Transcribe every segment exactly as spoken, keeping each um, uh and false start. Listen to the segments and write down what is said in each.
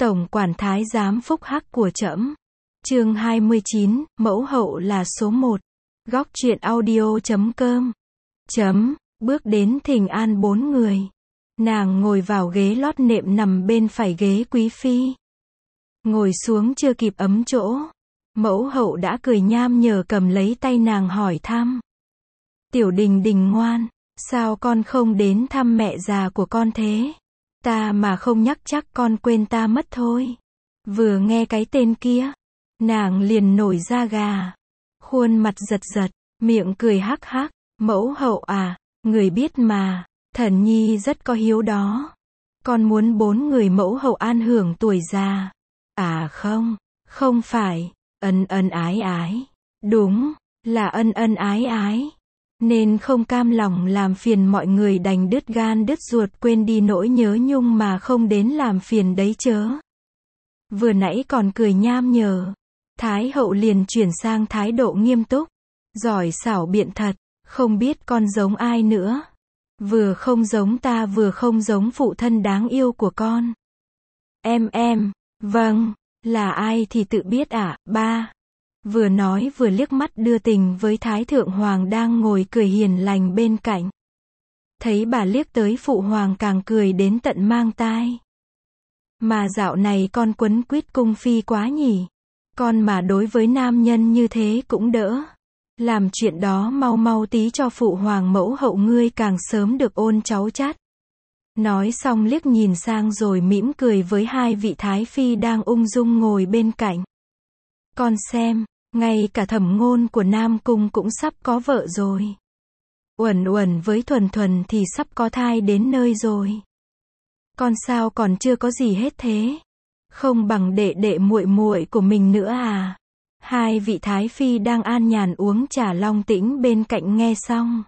Tổng quản thái giám phúc hắc của trẫm. Chương hai mươi chín, mẫu hậu là số một. Góc truyện audio chấm com. Chấm, bước đến thỉnh an bốn người. Nàng ngồi vào ghế lót nệm nằm bên phải ghế quý phi. Ngồi xuống chưa kịp ấm chỗ. Mẫu hậu đã cười nham nhở cầm lấy tay nàng hỏi thăm. Tiểu Đình Đình ngoan, sao con không đến thăm mẹ già của con thế? Ta mà không nhắc chắc con quên ta mất thôi. Vừa nghe cái tên kia, nàng liền nổi da gà. Khuôn mặt giật giật, miệng cười hắc hắc. Mẫu hậu à, người biết mà, thần nhi rất có hiếu đó. Con muốn bốn người mẫu hậu an hưởng tuổi già. À không, không phải, ân ân ái ái. Đúng, là ân ân ái ái. Nên không cam lòng làm phiền mọi người đành đứt gan đứt ruột quên đi nỗi nhớ nhung mà không đến làm phiền đấy chớ. Vừa nãy còn cười nham nhở. Thái hậu liền chuyển sang thái độ nghiêm túc. Giỏi xảo biện thật, không biết con giống ai nữa. Vừa không giống ta vừa không giống phụ thân đáng yêu của con. Em em, vâng, là ai thì tự biết ạ, à, ba. Vừa nói vừa liếc mắt đưa tình với Thái Thượng Hoàng đang ngồi cười hiền lành bên cạnh. Thấy bà liếc tới phụ hoàng càng cười đến tận mang tai. Mà dạo này con quấn quýt cung phi quá nhỉ. Con mà đối với nam nhân như thế cũng đỡ. Làm chuyện đó mau mau tí cho phụ hoàng mẫu hậu ngươi càng sớm được ôn cháu chắt. Nói xong liếc nhìn sang rồi mỉm cười với hai vị thái phi đang ung dung ngồi bên cạnh. Con xem, ngay cả Thẩm Ngôn của Nam Cung cũng sắp có vợ rồi. Uẩn Uẩn với Thuần Thuần thì sắp có thai đến nơi rồi. Con sao còn chưa có gì hết thế? Không bằng đệ đệ muội muội của mình nữa à? Hai vị thái phi đang an nhàn uống trà long tĩnh bên cạnh nghe xong.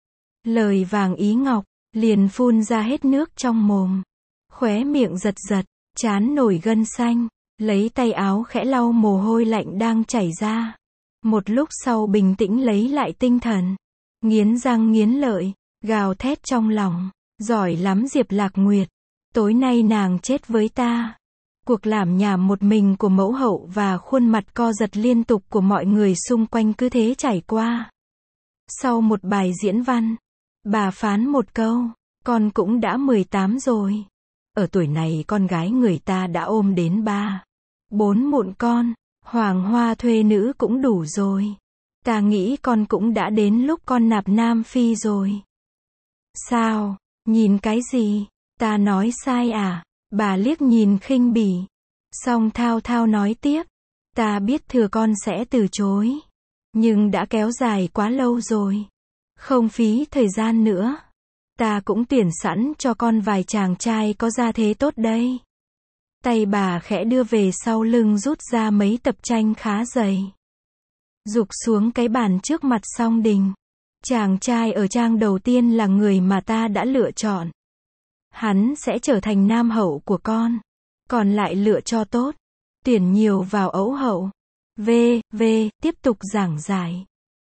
Lời vàng ý ngọc, liền phun ra hết nước trong mồm. Khóe miệng giật giật, trán nổi gân xanh. Lấy tay áo khẽ lau mồ hôi lạnh đang chảy ra. Một lúc sau bình tĩnh lấy lại tinh thần. Nghiến răng nghiến lợi, gào thét trong lòng. Giỏi lắm Diệp Lạc Nguyệt. Tối nay nàng chết với ta. Cuộc làm nhảm một mình của mẫu hậu và khuôn mặt co giật liên tục của mọi người xung quanh cứ thế chảy qua. Sau một bài diễn văn, bà phán một câu, con cũng đã mười tám rồi. Ở tuổi này con gái người ta đã ôm đến ba, bốn mụn con, hoàng hoa thuê nữ cũng đủ rồi. Ta nghĩ con cũng đã đến lúc con nạp nam phi rồi. Sao, nhìn cái gì, ta nói sai à? Bà liếc nhìn khinh bỉ. Xong thao thao nói tiếp. Ta biết thừa con sẽ từ chối. Nhưng đã kéo dài quá lâu rồi. Không phí thời gian nữa. Ta cũng tuyển sẵn cho con vài chàng trai có gia thế tốt đây. Tay bà khẽ đưa về sau lưng rút ra mấy tập tranh khá dày. Rục xuống cái bàn trước mặt Song Đình. Chàng trai ở trang đầu tiên là người mà ta đã lựa chọn. Hắn sẽ trở thành nam hậu của con. Còn lại lựa cho tốt. Tuyển nhiều vào ấu hậu. V, V, tiếp tục giảng giải.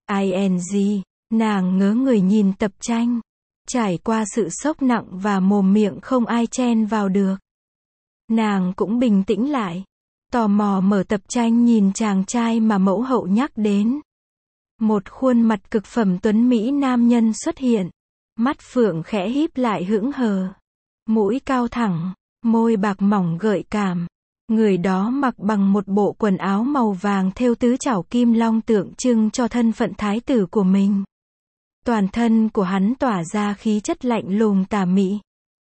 ing, nàng ngớ người nhìn tập tranh. Trải qua sự sốc nặng và mồm miệng không ai chen vào được. Nàng cũng bình tĩnh lại. Tò mò mở tập tranh nhìn chàng trai mà mẫu hậu nhắc đến. Một khuôn mặt cực phẩm tuấn mỹ nam nhân xuất hiện. Mắt phượng khẽ híp lại hững hờ. Mũi cao thẳng, môi bạc mỏng gợi cảm. Người đó mặc bằng một bộ quần áo màu vàng thêu tứ trảo kim long tượng trưng cho thân phận thái tử của mình. Toàn thân của hắn tỏa ra khí chất lạnh lùng tà mị.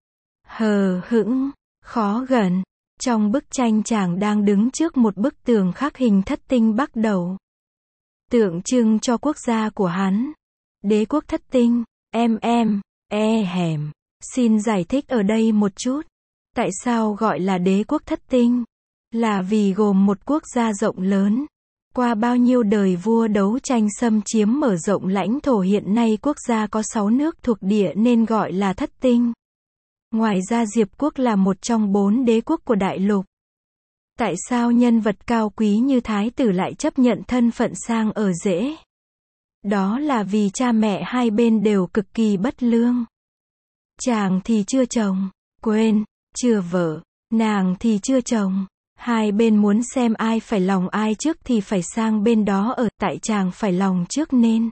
Hờ hững, khó gần. Trong bức tranh chàng đang đứng trước một bức tường khắc hình thất tinh bắc đầu. Tượng trưng cho quốc gia của hắn. Đế quốc thất tinh, em em, e hẻm. Xin giải thích ở đây một chút. Tại sao gọi là đế quốc thất tinh? Là vì gồm một quốc gia rộng lớn. Qua bao nhiêu đời vua đấu tranh xâm chiếm mở rộng lãnh thổ hiện nay quốc gia có sáu nước thuộc địa nên gọi là thất tinh. Ngoài ra Diệp quốc là một trong bốn đế quốc của đại lục. Tại sao nhân vật cao quý như thái tử lại chấp nhận thân phận sang ở rễ? Đó là vì cha mẹ hai bên đều cực kỳ bất lương. Chàng thì chưa chồng, quên, chưa vợ, Nàng thì chưa chồng. Hai bên muốn xem ai phải lòng ai trước thì phải sang bên đó ở, tại chàng phải lòng trước nên.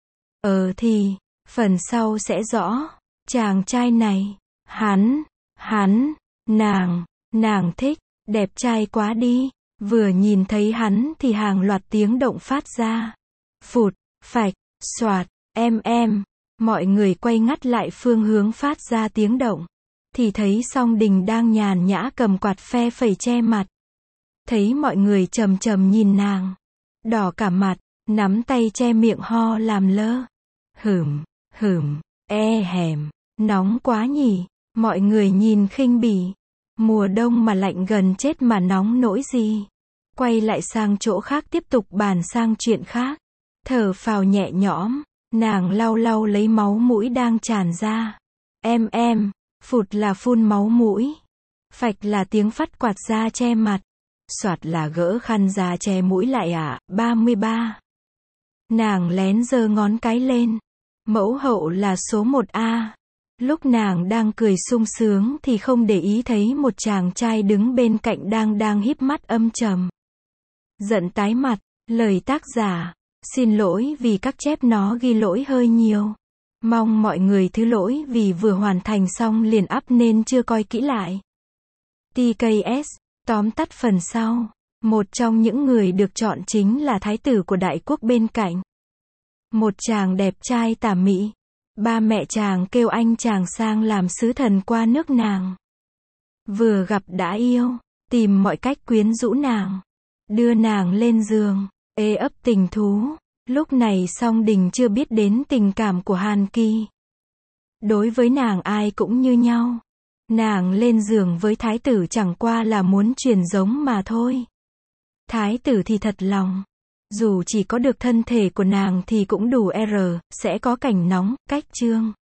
Ờ thì, phần sau sẽ rõ. Chàng trai này, hắn, hắn, nàng, nàng thích, đẹp trai quá đi. Vừa nhìn thấy hắn thì hàng loạt tiếng động phát ra. Phụt, phạch, xoạt, em em. Mọi người quay ngắt lại phương hướng phát ra tiếng động. Thì thấy Song Đình đang nhàn nhã cầm quạt phe phẩy che mặt. Thấy mọi người trầm trầm nhìn nàng. Đỏ cả mặt, nắm tay che miệng ho làm lơ. Hửm, hửm, e hèm, nóng quá nhỉ. Mọi người nhìn khinh bỉ. Mùa đông mà lạnh gần chết mà nóng nỗi gì. Quay lại sang chỗ khác tiếp tục bàn sang chuyện khác. Thở phào nhẹ nhõm, nàng lau lau lấy máu mũi đang tràn ra. Em em, phụt là phun máu mũi. Phạch là tiếng phắt quạt ra che mặt. Soạt là gỡ khăn ra che mũi lại à, ba mươi ba. Nàng lén giơ ngón cái lên. Mẫu hậu là số một A. Lúc nàng đang cười sung sướng thì không để ý thấy một chàng trai đứng bên cạnh đang đang híp mắt âm trầm. Giận tái mặt, lời tác giả. Xin lỗi vì các chép nó ghi lỗi hơi nhiều. Mong mọi người thứ lỗi vì vừa hoàn thành xong liền up nên chưa coi kỹ lại. tê ca ét, tóm tắt phần sau. Một trong những người được chọn chính là thái tử của đại quốc bên cạnh. Một chàng đẹp trai tà mị. Ba mẹ chàng kêu anh chàng sang làm sứ thần qua nước nàng. Vừa gặp đã yêu, tìm mọi cách quyến rũ nàng. Đưa nàng lên giường, ê ấp tình thú. Lúc này Song Đình chưa biết đến tình cảm của Hàn Kỳ. Đối với nàng ai cũng như nhau. Nàng lên giường với thái tử chẳng qua là muốn truyền giống mà thôi. Thái tử thì thật lòng. Dù chỉ có được thân thể của nàng thì cũng đủ R, sẽ có cảnh nóng, cách chương.